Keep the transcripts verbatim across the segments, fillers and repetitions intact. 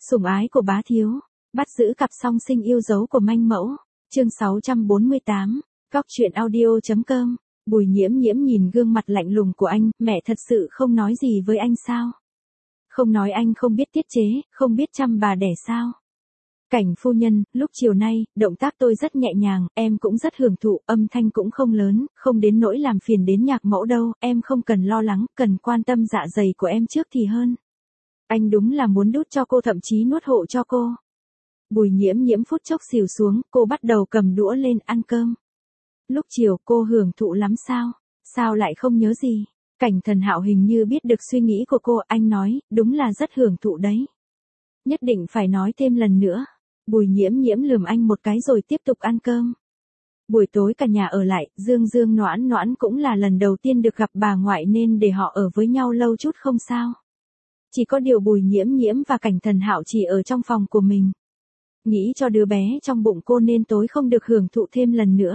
Sủng ái của bá thiếu, bắt giữ cặp song sinh yêu dấu của manh mẫu, chương sáu trăm bốn mươi tám, góc truyện audio.com, Bùi Nhiễm Nhiễm nhìn gương mặt lạnh lùng của anh, mẹ thật sự không nói gì với anh sao? Không nói anh không biết tiết chế, không biết chăm bà đẻ sao? Cảnh phu nhân, lúc chiều nay, động tác tôi rất nhẹ nhàng, em cũng rất hưởng thụ, âm thanh cũng không lớn, không đến nỗi làm phiền đến nhạc mẫu đâu, em không cần lo lắng, cần quan tâm dạ dày của em trước thì hơn. Anh đúng là muốn đút cho cô, thậm chí nuốt hộ cho cô. Bùi Nhiễm Nhiễm phút chốc xỉu xuống, cô bắt đầu cầm đũa lên ăn cơm. Lúc chiều cô hưởng thụ lắm sao? Sao lại không nhớ gì? Cảnh Thần Hạo hình như biết được suy nghĩ của cô, anh nói, đúng là rất hưởng thụ đấy. Nhất định phải nói thêm lần nữa. Bùi Nhiễm Nhiễm lườm anh một cái rồi tiếp tục ăn cơm. Buổi tối cả nhà ở lại, Dương Dương Noãn Noãn cũng là lần đầu tiên được gặp bà ngoại nên để họ ở với nhau lâu chút không sao. Chỉ có điều Bùi Nhiễm Nhiễm và Cảnh Thần Hạo chỉ ở trong phòng của mình. Nghĩ cho đứa bé trong bụng cô nên tối không được hưởng thụ thêm lần nữa.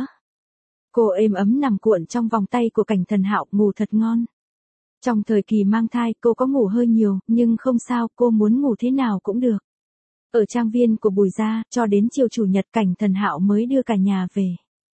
Cô êm ấm nằm cuộn trong vòng tay của Cảnh Thần Hạo, ngủ thật ngon. Trong thời kỳ mang thai cô có ngủ hơi nhiều, nhưng không sao, cô muốn ngủ thế nào cũng được. Ở trang viên của Bùi gia, cho đến chiều chủ nhật Cảnh Thần Hạo mới đưa cả nhà về.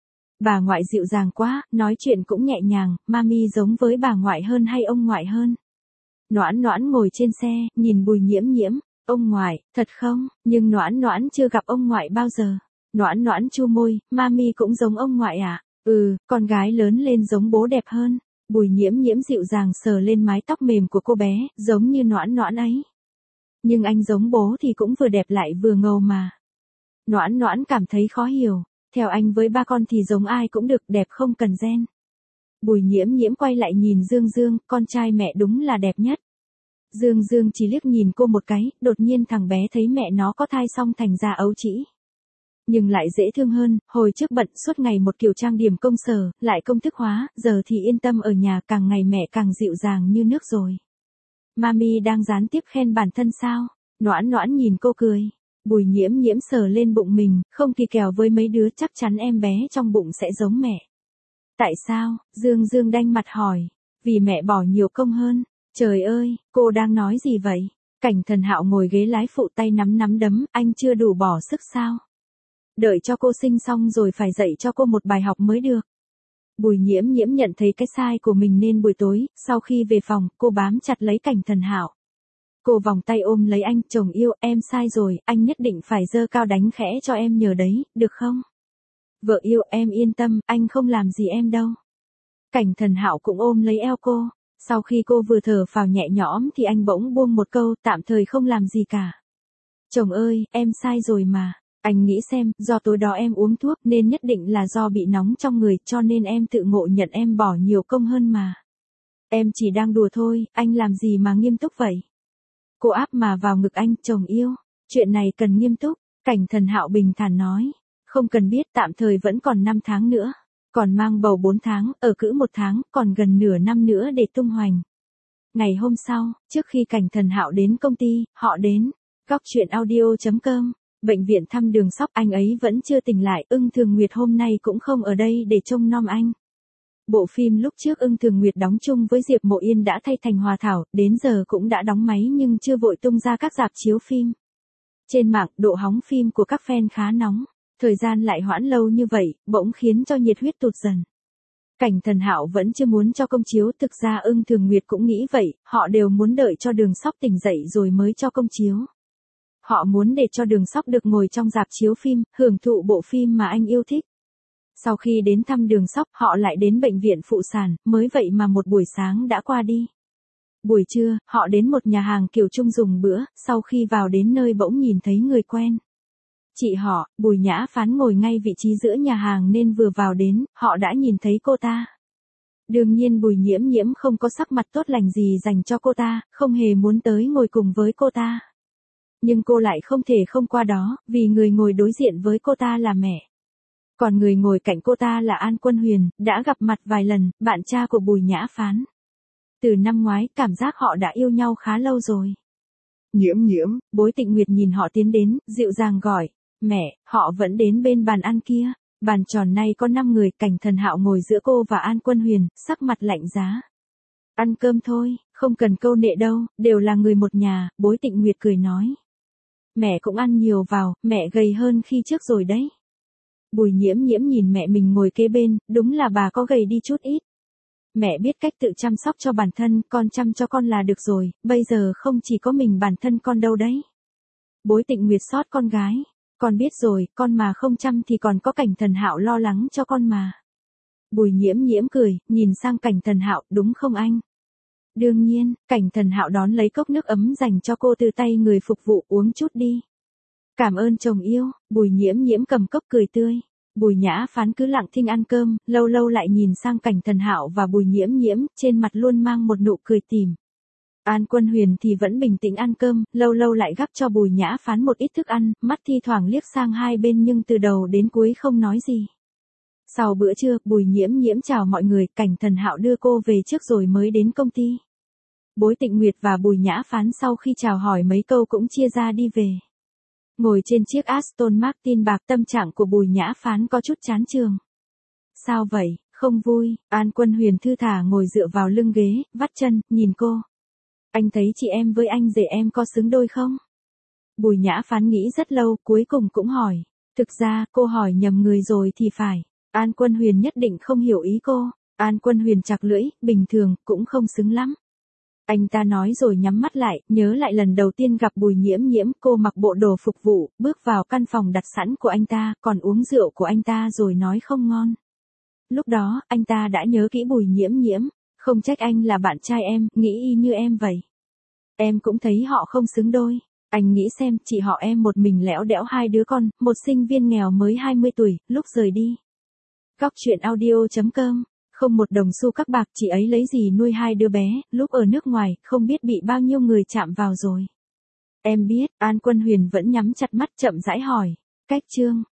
Bà ngoại dịu dàng quá, nói chuyện cũng nhẹ nhàng, mami giống với bà ngoại hơn hay ông ngoại hơn? Noãn Noãn ngồi trên xe, nhìn Bùi Nhiễm Nhiễm, ông ngoại, thật không, nhưng Noãn Noãn chưa gặp ông ngoại bao giờ. Noãn Noãn chu môi, mami cũng giống ông ngoại à? Ừ, con gái lớn lên giống bố đẹp hơn. Bùi Nhiễm Nhiễm dịu dàng sờ lên mái tóc mềm của cô bé, giống như Noãn Noãn ấy. Nhưng anh giống bố thì cũng vừa đẹp lại vừa ngầu mà. Noãn Noãn cảm thấy khó hiểu, theo anh với ba con thì giống ai cũng được, đẹp không cần gen. Bùi Nhiễm Nhiễm quay lại nhìn Dương Dương, con trai mẹ đúng là đẹp nhất. Dương Dương chỉ liếc nhìn cô một cái, đột nhiên thằng bé thấy mẹ nó có thai xong thành ra ấu trĩ. Nhưng lại dễ thương hơn, hồi trước bận suốt ngày một kiểu trang điểm công sở, lại công thức hóa, giờ thì yên tâm ở nhà, càng ngày mẹ càng dịu dàng như nước rồi. Mami đang gián tiếp khen bản thân sao? Noãn Noãn nhìn cô cười. Bùi Nhiễm Nhiễm sờ lên bụng mình, không kỳ kèo với mấy đứa, chắc chắn em bé trong bụng sẽ giống mẹ. Tại sao? Dương Dương đanh mặt hỏi. Vì mẹ bỏ nhiều công hơn. Trời ơi, cô đang nói gì vậy? Cảnh Thần Hạo ngồi ghế lái phụ, tay nắm nắm đấm, anh chưa đủ bỏ sức sao? Đợi cho cô sinh xong rồi phải dạy cho cô một bài học mới được. Bùi Nhiễm Nhiễm nhận thấy cái sai của mình nên buổi tối, sau khi về phòng, cô bám chặt lấy Cảnh Thần Hạo. Cô vòng tay ôm lấy anh, chồng yêu, em sai rồi, anh nhất định phải giơ cao đánh khẽ cho em nhờ đấy, được không? Vợ yêu, em yên tâm, anh không làm gì em đâu. Cảnh Thần Hạo cũng ôm lấy eo cô. Sau khi cô vừa thở phào nhẹ nhõm thì anh bỗng buông một câu, tạm thời không làm gì cả. Chồng ơi, em sai rồi mà. Anh nghĩ xem, do tối đó em uống thuốc nên nhất định là do bị nóng trong người, cho nên em tự ngộ nhận em bỏ nhiều công hơn mà. Em chỉ đang đùa thôi, anh làm gì mà nghiêm túc vậy? Cô áp mà vào ngực anh, chồng yêu, chuyện này cần nghiêm túc. Cảnh Thần Hạo bình thản nói, không cần biết, tạm thời vẫn còn năm tháng nữa. Còn mang bầu bốn tháng, ở cữ một tháng, còn gần nửa năm nữa để tung hoành. Ngày hôm sau, trước khi Cảnh Thần Hạo đến công ty, họ đến. Góc truyện audio.com, bệnh viện thăm Đường Sóc, anh ấy vẫn chưa tỉnh lại, Ưng Thường Nguyệt hôm nay cũng không ở đây để trông nom anh. Bộ phim lúc trước Ưng Thường Nguyệt đóng chung với Diệp Mộ Yên đã thay thành Hòa Thảo, đến giờ cũng đã đóng máy nhưng chưa vội tung ra các rạp chiếu phim. Trên mạng, độ hóng phim của các fan khá nóng. Thời gian lại hoãn lâu như vậy, bỗng khiến cho nhiệt huyết tụt dần. Cảnh Thần Hạo vẫn chưa muốn cho công chiếu, thực ra Ưng Thường Nguyệt cũng nghĩ vậy, họ đều muốn đợi cho Đường Sóc tỉnh dậy rồi mới cho công chiếu. Họ muốn để cho Đường Sóc được ngồi trong rạp chiếu phim, hưởng thụ bộ phim mà anh yêu thích. Sau khi đến thăm Đường Sóc, họ lại đến bệnh viện phụ sản, mới vậy mà một buổi sáng đã qua đi. Buổi trưa, họ đến một nhà hàng kiểu chung dùng bữa, sau khi vào đến nơi bỗng nhìn thấy người quen. Chị họ, Bùi Nhã Phán ngồi ngay vị trí giữa nhà hàng nên vừa vào đến, họ đã nhìn thấy cô ta. Đương nhiên Bùi Nhiễm Nhiễm không có sắc mặt tốt lành gì dành cho cô ta, không hề muốn tới ngồi cùng với cô ta. Nhưng cô lại không thể không qua đó, vì người ngồi đối diện với cô ta là mẹ. Còn người ngồi cạnh cô ta là An Quân Huyền, đã gặp mặt vài lần, bạn trai của Bùi Nhã Phán. Từ năm ngoái, cảm giác họ đã yêu nhau khá lâu rồi. Nhiễm Nhiễm, Bối Tịnh Nguyệt nhìn họ tiến đến, dịu dàng gọi. Mẹ, họ vẫn đến bên bàn ăn kia. Bàn tròn này có năm người, Cảnh Thần Hạo ngồi giữa cô và An Quân Huyền, sắc mặt lạnh giá. Ăn cơm thôi, không cần câu nệ đâu, đều là người một nhà, Bối Tịnh Nguyệt cười nói. mẹ cũng ăn nhiều vào, mẹ gầy hơn khi trước rồi đấy. Bùi nhiễm nhiễm nhìn mẹ mình ngồi kế bên, đúng là bà có gầy đi chút ít. Mẹ biết cách tự chăm sóc cho bản thân, con chăm cho con là được rồi, bây giờ không chỉ có mình bản thân con đâu đấy. Bối Tịnh Nguyệt xót con gái, con biết rồi, con mà không chăm thì còn có Cảnh Thần Hạo lo lắng cho con mà. Bùi nhiễm nhiễm cười, nhìn sang Cảnh Thần Hạo, đúng không anh? Đương nhiên, Cảnh Thần Hạo đón lấy cốc nước ấm dành cho cô từ tay người phục vụ, uống chút đi. Cảm ơn chồng yêu, Bùi nhiễm nhiễm cầm cốc cười tươi. Bùi Nhã Phán cứ lặng thinh ăn cơm, lâu lâu lại nhìn sang Cảnh Thần Hạo và Bùi nhiễm nhiễm, trên mặt luôn mang một nụ cười tỉm. An Quân Huyền thì vẫn bình tĩnh ăn cơm, lâu lâu lại gắp cho Bùi Nhã Phán một ít thức ăn, mắt thi thoảng liếc sang hai bên nhưng từ đầu đến cuối không nói gì. Sau bữa trưa, Bùi nhiễm nhiễm chào mọi người, Cảnh Thần Hạo đưa cô về trước rồi mới đến công ty. Bối Tịnh Nguyệt và Bùi Nhã Phán sau khi chào hỏi mấy câu cũng chia ra đi về. Ngồi trên chiếc Aston Martin bạc, tâm trạng của Bùi Nhã Phán có chút chán chường. Sao vậy, không vui? An Quân Huyền thư thả ngồi dựa vào lưng ghế, vắt chân, nhìn cô. Anh thấy chị em với anh rể em có xứng đôi không? Bùi Nhã Phán nghĩ rất lâu, cuối cùng cũng hỏi. Thực ra, cô hỏi nhầm người rồi thì phải. An Quân Huyền nhất định không hiểu ý cô. An Quân Huyền chặt lưỡi, bình thường, cũng không xứng lắm. Anh ta nói rồi nhắm mắt lại, nhớ lại lần đầu tiên gặp Bùi nhiễm nhiễm, cô mặc bộ đồ phục vụ, bước vào căn phòng đặt sẵn của anh ta, còn uống rượu của anh ta rồi nói không ngon. Lúc đó, anh ta đã nhớ kỹ Bùi nhiễm nhiễm, không trách anh là bạn trai em, nghĩ y như em vậy. Em cũng thấy họ không xứng đôi. Anh nghĩ xem, chị họ em một mình lẽo đẽo hai đứa con, một sinh viên nghèo mới hai mươi tuổi, lúc rời đi. Góc truyện audio chấm com. Không một đồng xu các bạc, chị ấy lấy gì nuôi hai đứa bé, lúc ở nước ngoài, không biết bị bao nhiêu người chạm vào rồi. Em biết, An Quân Huyền vẫn nhắm chặt mắt chậm rãi hỏi. Cách chương.